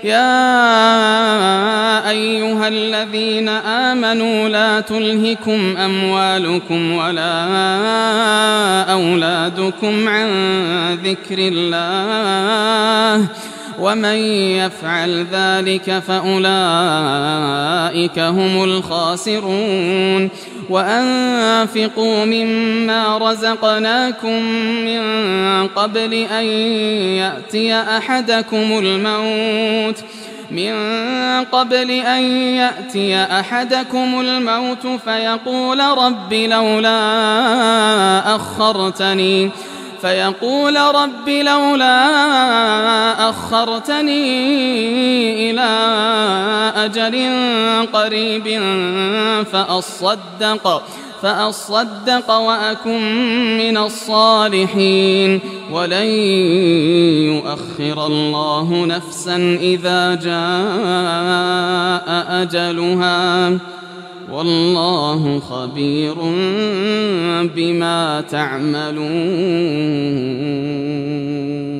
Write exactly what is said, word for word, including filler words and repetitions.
يا أيها الذين آمنوا لا تلهكم أموالكم ولا أولادكم عن ذكر الله ومن يفعل ذلك فأولئك هم الخاسرون وأنفقوا مما رزقناكم من قبل أن يأتي أحدكم الموت من قبل أن يأتي أحدكم الموت فيقول رب لولا أخرتني فيقول رب لولا أخرتني إلى أجل قريب فأصدق فأصدق وأكن من الصالحين ولن يؤخر الله نفسا إذا جاء أجلها والله خبير بما تعملون.